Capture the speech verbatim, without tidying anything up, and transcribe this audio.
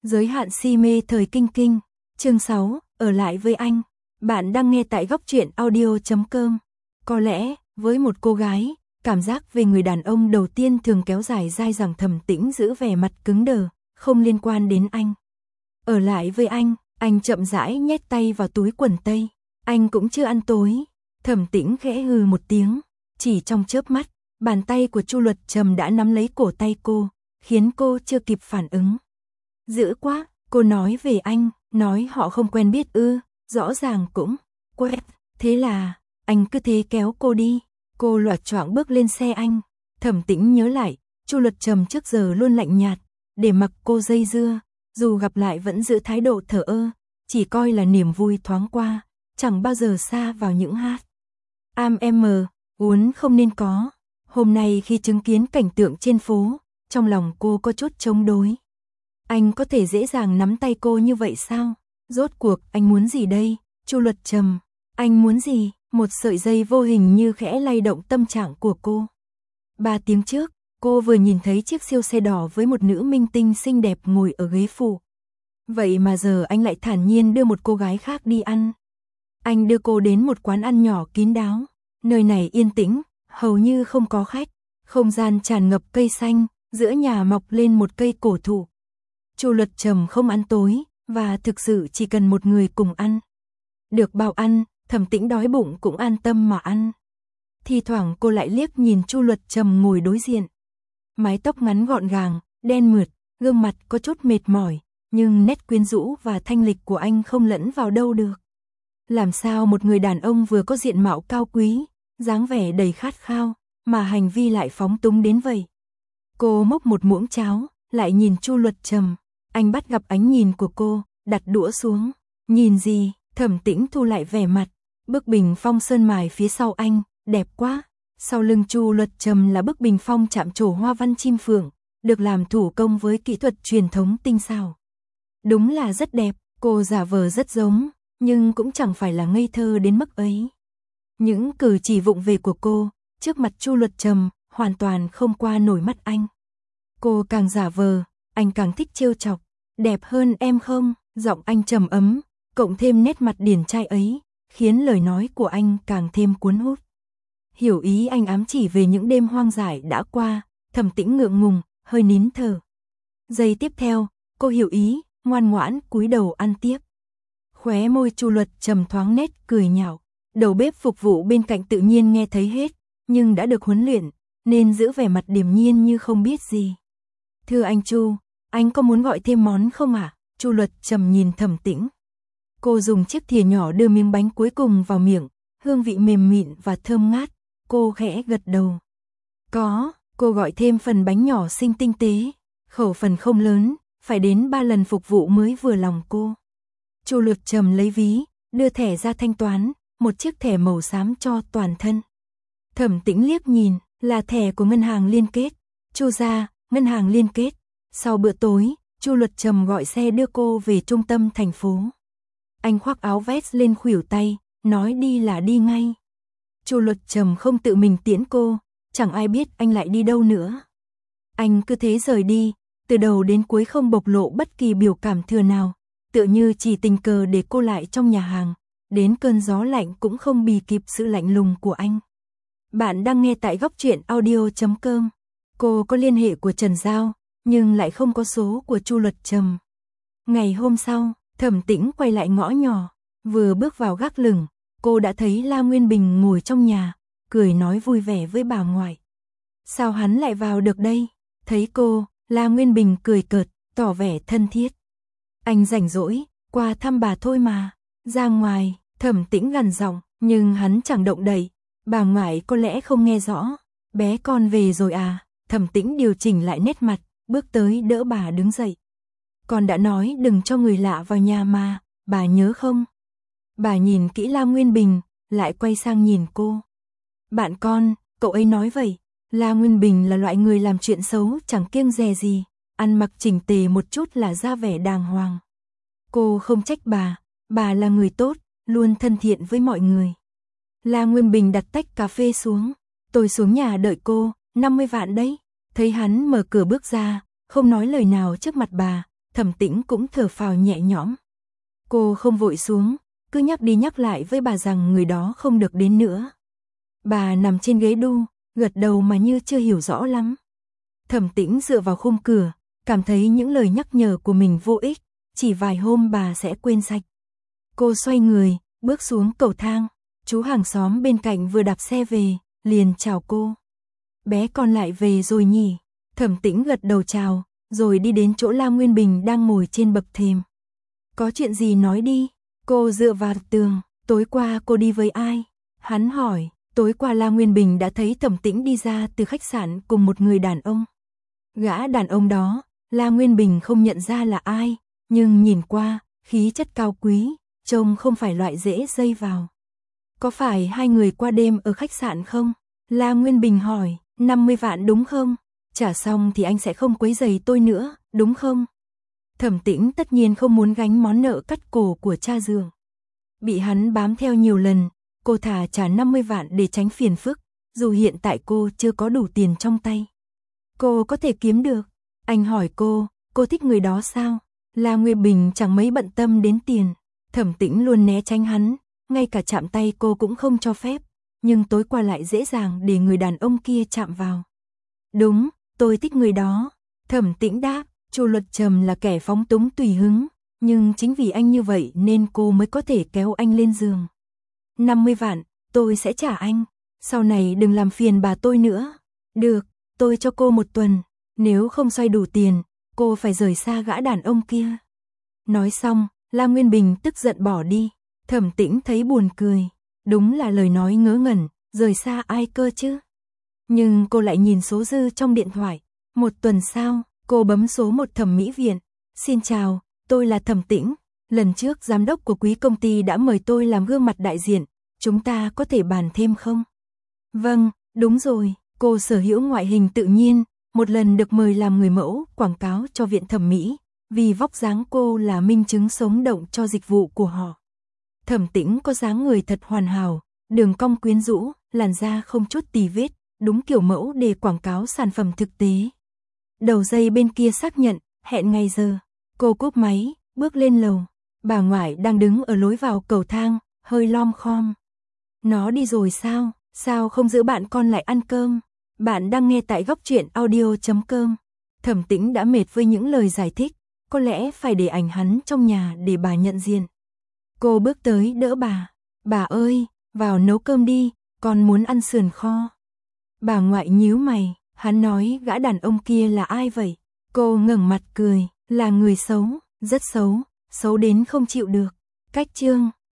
Giới hạn si mê thời kinh kinh, chương sáu, ở lại với anh. Bạn đang nghe tại góc truyện audio chấm com. Có lẽ, với một cô gái, cảm giác về người đàn ông đầu tiên thường kéo dài dai dẳng. Thẩm Tĩnh giữ vẻ mặt cứng đờ, không liên quan đến anh. Ở lại với anh, anh chậm rãi nhét tay vào túi quần tây. Anh cũng chưa ăn tối. Thẩm Tĩnh khẽ hừ một tiếng, chỉ trong chớp mắt, bàn tay của Chu Luật Trầm đã nắm lấy cổ tay cô, khiến cô chưa kịp phản ứng. Dữ quá, cô nói về anh, nói họ không quen biết ư, rõ ràng cũng quen. Thế là, anh cứ thế kéo cô đi. Cô loạt choạng bước lên xe anh. Thẩm Tĩnh nhớ lại, Chu Luật Trầm trước giờ luôn lạnh nhạt, để mặc cô dây dưa, dù gặp lại vẫn giữ thái độ thờ ơ, chỉ coi là niềm vui thoáng qua, chẳng bao giờ xa vào những hát. Am em mờ, uốn không nên có. Hôm nay khi chứng kiến cảnh tượng trên phố, trong lòng cô có chút chống đối. Anh có thể dễ dàng nắm tay cô như vậy sao? Rốt cuộc anh muốn gì đây? Chu Luật Trầm, anh muốn gì? Một sợi dây vô hình như khẽ lay động tâm trạng của cô. Ba tiếng trước, cô vừa nhìn thấy chiếc siêu xe đỏ với một nữ minh tinh xinh đẹp ngồi ở ghế phụ. Vậy mà giờ anh lại thản nhiên đưa một cô gái khác đi ăn. Anh đưa cô đến một quán ăn nhỏ kín đáo. Nơi này yên tĩnh, hầu như không có khách. Không gian tràn ngập cây xanh, giữa nhà mọc lên một cây cổ thụ. Chu Luật Trầm không ăn tối, và thực sự chỉ cần một người cùng ăn. Được bảo ăn, Thẩm Tĩnh đói bụng cũng an tâm mà ăn. Thì thoảng cô lại liếc nhìn Chu Luật Trầm ngồi đối diện. Mái tóc ngắn gọn gàng, đen mượt, gương mặt có chút mệt mỏi, nhưng nét quyến rũ và thanh lịch của anh không lẫn vào đâu được. Làm sao một người đàn ông vừa có diện mạo cao quý, dáng vẻ đầy khát khao, mà hành vi lại phóng túng đến vậy? Cô múc một muỗng cháo, lại nhìn Chu Luật Trầm. Anh bắt gặp ánh nhìn của cô, đặt đũa xuống. Nhìn gì? Thẩm Tĩnh thu lại vẻ mặt. Bức bình phong sơn mài phía sau anh, đẹp quá. Sau lưng Chu Luật Trầm là bức bình phong chạm trổ hoa văn chim phượng, được làm thủ công với kỹ thuật truyền thống tinh xảo. Đúng là rất đẹp, cô giả vờ rất giống, nhưng cũng chẳng phải là ngây thơ đến mức ấy. Những cử chỉ vụng về của cô, trước mặt Chu Luật Trầm, hoàn toàn không qua nổi mắt anh. Cô càng giả vờ, anh càng thích trêu chọc. Đẹp hơn em không? Giọng anh trầm ấm, cộng thêm nét mặt điển trai ấy, khiến lời nói của anh càng thêm cuốn hút. Hiểu ý anh ám chỉ về những đêm hoang dại đã qua, Thẩm Tĩnh ngượng ngùng, hơi nín thở. Giây tiếp theo, cô hiểu ý, ngoan ngoãn cúi đầu ăn tiếp. Khóe môi Chu Luật Trầm thoáng nét cười nhạo. Đầu bếp phục vụ bên cạnh tự nhiên nghe thấy hết, nhưng đã được huấn luyện, nên giữ vẻ mặt điềm nhiên như không biết gì. Thưa anh Chu, anh có muốn gọi thêm món không ạ? À? Chu Luật Trầm nhìn Thẩm Tĩnh. Cô dùng chiếc thìa nhỏ đưa miếng bánh cuối cùng vào miệng, hương vị mềm mịn và thơm ngát. Cô khẽ gật đầu. Có, cô gọi thêm phần bánh nhỏ xinh tinh tế. Khẩu phần không lớn, phải đến ba lần phục vụ mới vừa lòng cô. Chu Luật Trầm lấy ví, đưa thẻ ra thanh toán, một chiếc thẻ màu xám cho toàn thân. Thẩm Tĩnh liếc nhìn, là thẻ của ngân hàng liên kết. Chu gia, ngân hàng liên kết. Sau bữa tối, Chu Luật Trầm gọi xe đưa cô về trung tâm thành phố. Anh khoác áo vest lên khuỷu tay, nói đi là đi ngay. Chu Luật Trầm không tự mình tiễn cô, chẳng ai biết anh lại đi đâu nữa. Anh cứ thế rời đi, từ đầu đến cuối không bộc lộ bất kỳ biểu cảm thừa nào, tựa như chỉ tình cờ để cô lại trong nhà hàng, đến cơn gió lạnh cũng không bì kịp sự lạnh lùng của anh. Bạn đang nghe tại góc truyện audio chấm com. Cô có liên hệ của Trần Giao, nhưng lại không có số của Chu Luật Trầm. Ngày hôm sau, Thẩm Tĩnh quay lại ngõ nhỏ, vừa bước vào gác lửng, cô đã thấy La Nguyên Bình ngồi trong nhà, cười nói vui vẻ với bà ngoại. Sao hắn lại vào được đây? Thấy cô, La Nguyên Bình cười cợt, tỏ vẻ thân thiết. Anh rảnh rỗi, qua thăm bà thôi mà. Ra ngoài, Thẩm Tĩnh gằn giọng, nhưng hắn chẳng động đậy. Bà ngoại có lẽ không nghe rõ. Bé con về rồi à? Thẩm Tĩnh điều chỉnh lại nét mặt, bước tới đỡ bà đứng dậy. Con đã nói đừng cho người lạ vào nhà mà, bà nhớ không? Bà nhìn kỹ La Nguyên Bình, lại quay sang nhìn cô. Bạn con, cậu ấy nói vậy. La Nguyên Bình là loại người làm chuyện xấu chẳng kiêng dè gì, ăn mặc chỉnh tề một chút là ra vẻ đàng hoàng. Cô không trách bà, bà là người tốt, luôn thân thiện với mọi người. La Nguyên Bình đặt tách cà phê xuống. Tôi xuống nhà đợi cô, năm mươi vạn đấy. Thấy hắn mở cửa bước ra, không nói lời nào trước mặt bà, Thẩm Tĩnh cũng thở phào nhẹ nhõm. Cô không vội xuống, cứ nhắc đi nhắc lại với bà rằng người đó không được đến nữa. Bà nằm trên ghế đu, gật đầu mà như chưa hiểu rõ lắm. Thẩm Tĩnh dựa vào khung cửa, cảm thấy những lời nhắc nhở của mình vô ích, chỉ vài hôm bà sẽ quên sạch. Cô xoay người, bước xuống cầu thang, chú hàng xóm bên cạnh vừa đạp xe về, liền chào cô. Bé con lại về rồi nhỉ? Thẩm Tĩnh gật đầu chào, rồi đi đến chỗ La Nguyên Bình đang ngồi trên bậc thềm. Có chuyện gì nói đi? Cô dựa vào tường, tối qua cô đi với ai? Hắn hỏi, tối qua La Nguyên Bình đã thấy Thẩm Tĩnh đi ra từ khách sạn cùng một người đàn ông. Gã đàn ông đó, La Nguyên Bình không nhận ra là ai, nhưng nhìn qua, khí chất cao quý, trông không phải loại dễ dây vào. Có phải hai người qua đêm ở khách sạn không? La Nguyên Bình hỏi, năm mươi vạn đúng không? Trả xong thì anh sẽ không quấy rầy tôi nữa, đúng không? Thẩm Tĩnh tất nhiên không muốn gánh món nợ cắt cổ của cha Dượng. Bị hắn bám theo nhiều lần, cô thà trả năm mươi vạn để tránh phiền phức, dù hiện tại cô chưa có đủ tiền trong tay. Cô có thể kiếm được. Anh hỏi cô, cô thích người đó sao? La Nguyên Bình chẳng mấy bận tâm đến tiền. Thẩm Tĩnh luôn né tránh hắn, ngay cả chạm tay cô cũng không cho phép, nhưng tối qua lại dễ dàng để người đàn ông kia chạm vào. Đúng, tôi thích người đó. Thẩm Tĩnh đáp, Chu Luật Trầm là kẻ phóng túng tùy hứng, nhưng chính vì anh như vậy nên cô mới có thể kéo anh lên giường. năm mươi vạn, tôi sẽ trả anh. Sau này đừng làm phiền bà tôi nữa. Được, tôi cho cô một tuần. Nếu không xoay đủ tiền, cô phải rời xa gã đàn ông kia. Nói xong, La Nguyên Bình tức giận bỏ đi. Thẩm Tĩnh thấy buồn cười. Đúng là lời nói ngớ ngẩn, rời xa ai cơ chứ. Nhưng cô lại nhìn số dư trong điện thoại. Một tuần sau, cô bấm số một thẩm mỹ viện. Xin chào, tôi là Thẩm Tĩnh. Lần trước giám đốc của quý công ty đã mời tôi làm gương mặt đại diện. Chúng ta có thể bàn thêm không? Vâng, đúng rồi. Cô sở hữu ngoại hình tự nhiên, một lần được mời làm người mẫu quảng cáo cho viện thẩm mỹ, vì vóc dáng cô là minh chứng sống động cho dịch vụ của họ. Thẩm Tĩnh có dáng người thật hoàn hảo, đường cong quyến rũ, làn da không chút tì vết, đúng kiểu mẫu để quảng cáo sản phẩm thực tế. Đầu dây bên kia xác nhận, hẹn ngày giờ. Cô cúp máy, bước lên lầu. Bà ngoại đang đứng ở lối vào cầu thang, hơi lom khom. Nó đi rồi sao? Sao không giữ bạn con lại ăn cơm? Bạn đang nghe tại góc truyện audio chấm com. Thẩm Tĩnh đã mệt với những lời giải thích, có lẽ phải để ảnh hắn trong nhà để bà nhận diện. Cô bước tới đỡ bà. Bà ơi, vào nấu cơm đi, con muốn ăn sườn kho. Bà ngoại nhíu mày, hắn nói gã đàn ông kia là ai vậy? Cô ngẩng mặt cười, là người xấu, rất xấu, xấu đến không chịu được. Cách chương